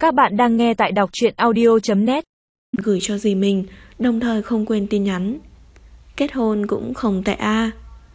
Các bạn đang nghe tại đọc truyện audio.net. Gửi cho dì mình, đồng thời không quên tin nhắn. Kết hôn cũng không tệ a.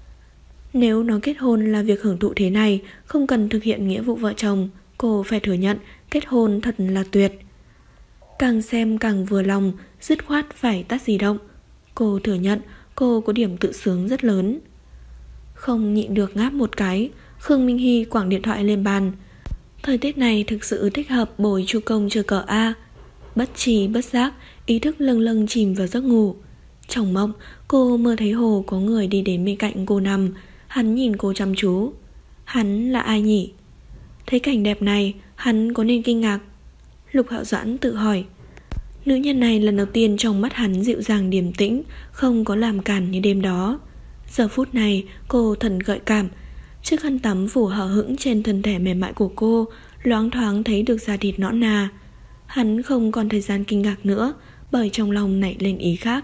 Nếu nói kết hôn là việc hưởng thụ thế này, không cần thực hiện nghĩa vụ vợ chồng, cô phải thừa nhận kết hôn thật là tuyệt. Càng xem càng vừa lòng, dứt khoát phải tắt di động. Cô thừa nhận cô có điểm tự sướng rất lớn. Không nhịn được ngáp một cái, Khương Minh Hy quẳng điện thoại lên bàn. Thời tiết này thực sự thích hợp bồi chu công chơi cờ A. Bất tri bất giác, ý thức lâng lâng chìm vào giấc ngủ. Trong mộng, cô mơ thấy Hồ có người đi đến bên cạnh cô nằm. Hắn nhìn cô chăm chú. Hắn là ai nhỉ? Thấy cảnh đẹp này, hắn có nên kinh ngạc? Lục Hạo Doãn tự hỏi. Nữ nhân này lần đầu tiên trong mắt hắn dịu dàng điềm tĩnh, không có làm cản như đêm đó. Giờ phút này cô thần gợi cảm. Chiếc khăn tắm phủ hở hững trên thân thể mềm mại của cô, loáng thoáng thấy được da thịt nõn nà. Hắn không còn thời gian kinh ngạc nữa, bởi trong lòng nảy lên ý khác.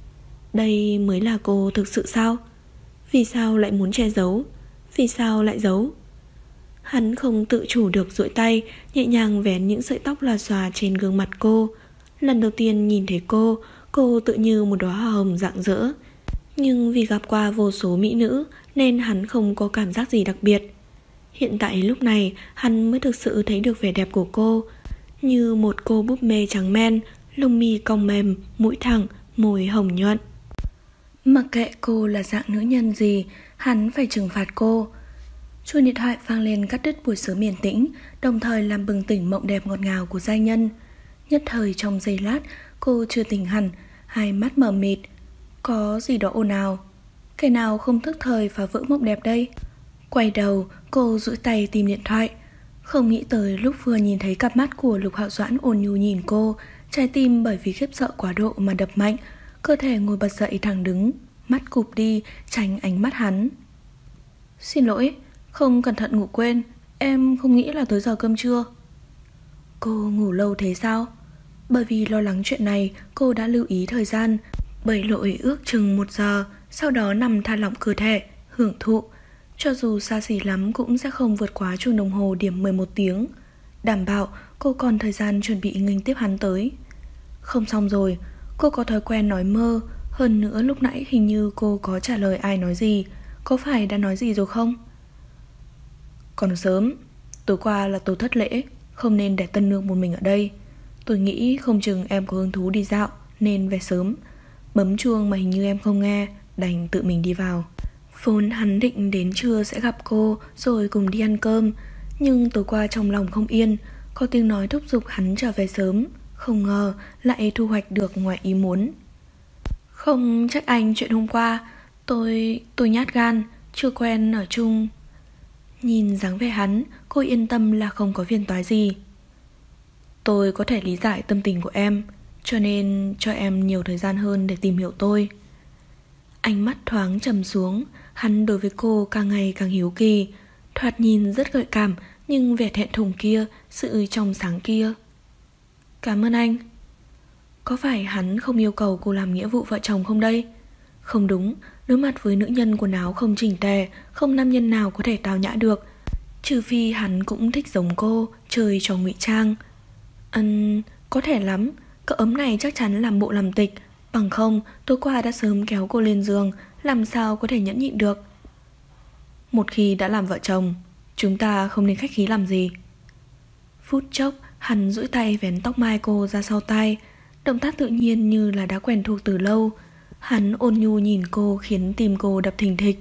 Đây mới là cô thực sự sao? Vì sao lại muốn che giấu? Vì sao lại giấu? Hắn không tự chủ được duỗi tay, nhẹ nhàng vén những sợi tóc lòa xòa trên gương mặt cô. Lần đầu tiên nhìn thấy cô tự như một đóa hoa hồng rạng rỡ. Nhưng vì gặp qua vô số mỹ nữ nên hắn không có cảm giác gì đặc biệt. Hiện tại lúc này hắn mới thực sự thấy được vẻ đẹp của cô. Như một cô búp bê trắng men, lông mi cong mềm, mũi thẳng, môi hồng nhuận. Mặc kệ cô là dạng nữ nhân gì, hắn phải trừng phạt cô. Chuông điện thoại vang lên cắt đứt buổi sớm yên tĩnh, đồng thời làm bừng tỉnh mộng đẹp ngọt ngào của giai nhân. Nhất thời trong giây lát, cô chưa tỉnh hẳn, hai mắt mờ mịt. Có gì đó ồn ào. Kẻ nào không thức thời phá vỡ mộng đẹp đây? Quay đầu, cô duỗi tay tìm điện thoại. Không nghĩ tới lúc vừa nhìn thấy cặp mắt của Lục Hạo Doãn ôn nhu nhìn cô, trái tim bởi vì khiếp sợ quá độ mà đập mạnh, cơ thể ngồi bật dậy thẳng đứng, mắt cụp đi tránh ánh mắt hắn. Xin lỗi, không cẩn thận ngủ quên, em không nghĩ là tới giờ cơm trưa. Cô ngủ lâu thế sao? Bởi vì lo lắng chuyện này, cô đã lưu ý thời gian, bày lội ước chừng 1 giờ, sau đó nằm thả lỏng cơ thể, hưởng thụ. Cho dù xa xỉ lắm cũng sẽ không vượt quá chuông đồng hồ điểm 11 tiếng. Đảm bảo cô còn thời gian chuẩn bị nghênh tiếp hắn tới. Không xong rồi, cô có thói quen nói mơ. Hơn nữa lúc nãy hình như cô có trả lời ai nói gì. Có phải đã nói gì rồi không? Còn sớm, tối qua là tôi thất lễ, không nên để tân nương một mình ở đây. Tôi nghĩ không chừng em có hứng thú đi dạo nên về sớm. Bấm chuông mà hình như em không nghe, đành tự mình đi vào. Vốn hắn định đến trưa sẽ gặp cô rồi cùng đi ăn cơm, nhưng tối qua trong lòng không yên, có tiếng nói thúc giục hắn trở về sớm. Không ngờ lại thu hoạch được ngoài ý muốn. Không trách anh chuyện hôm qua, tôi nhát gan, chưa quen ở chung. Nhìn dáng vẻ hắn, cô yên tâm là không có phiền toái gì. Tôi có thể lý giải tâm tình của em, cho nên cho em nhiều thời gian hơn để tìm hiểu tôi. Ánh mắt thoáng trầm xuống, hắn đối với cô càng ngày càng hiếu kỳ. Thoạt nhìn rất gợi cảm, nhưng vẻ thẹn thùng kia, sự trong sáng kia. Cảm ơn anh. Có phải hắn không yêu cầu cô làm nghĩa vụ vợ chồng không đây? Không đúng, đối mặt với nữ nhân quần áo không chỉnh tề, không nam nhân nào có thể tào nhã được. Trừ phi hắn cũng thích giống cô, chơi trò ngụy trang. Có thể lắm, cậu ấm này chắc chắn làm bộ làm tịch. Bằng không, tối qua đã sớm kéo cô lên giường, làm sao có thể nhẫn nhịn được. Một khi đã làm vợ chồng, chúng ta không nên khách khí làm gì. Phút chốc, hắn duỗi tay vén tóc mai cô ra sau tai. Động tác tự nhiên như là đã quen thuộc từ lâu. Hắn ôn nhu nhìn cô khiến tim cô đập thình thịch.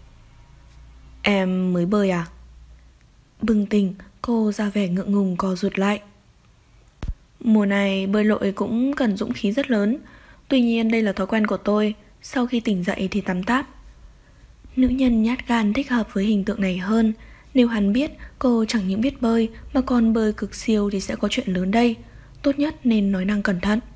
Em mới bơi à? Bừng tỉnh, cô ra vẻ ngượng ngùng co rụt lại. Mùa này bơi lội cũng cần dũng khí rất lớn. Tuy nhiên đây là thói quen của tôi, sau khi tỉnh dậy thì tắm táp. Nữ nhân nhát gan thích hợp với hình tượng này hơn. Nếu hắn biết cô chẳng những biết bơi mà còn bơi cực siêu thì sẽ có chuyện lớn đây. Tốt nhất nên nói năng cẩn thận.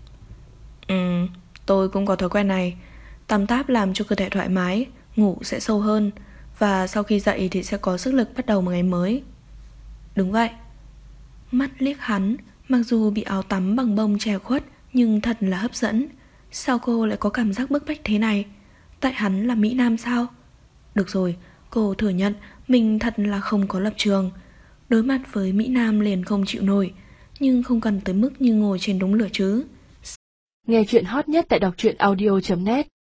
Tôi cũng có thói quen này. Tắm táp làm cho cơ thể thoải mái, ngủ sẽ sâu hơn, và sau khi dậy thì sẽ có sức lực bắt đầu một ngày mới. Đúng vậy. Mắt liếc hắn, mặc dù bị áo tắm bằng bông che khuất nhưng thật là hấp dẫn. Sao cô lại có cảm giác bức bách thế này? Tại hắn là Mỹ Nam sao? Được rồi, cô thừa nhận mình thật là không có lập trường. Đối mặt với Mỹ Nam liền không chịu nổi. nhưng không cần tới mức như ngồi trên đống lửa chứ. Nghe chuyện hot nhất tại đọc truyện audio.net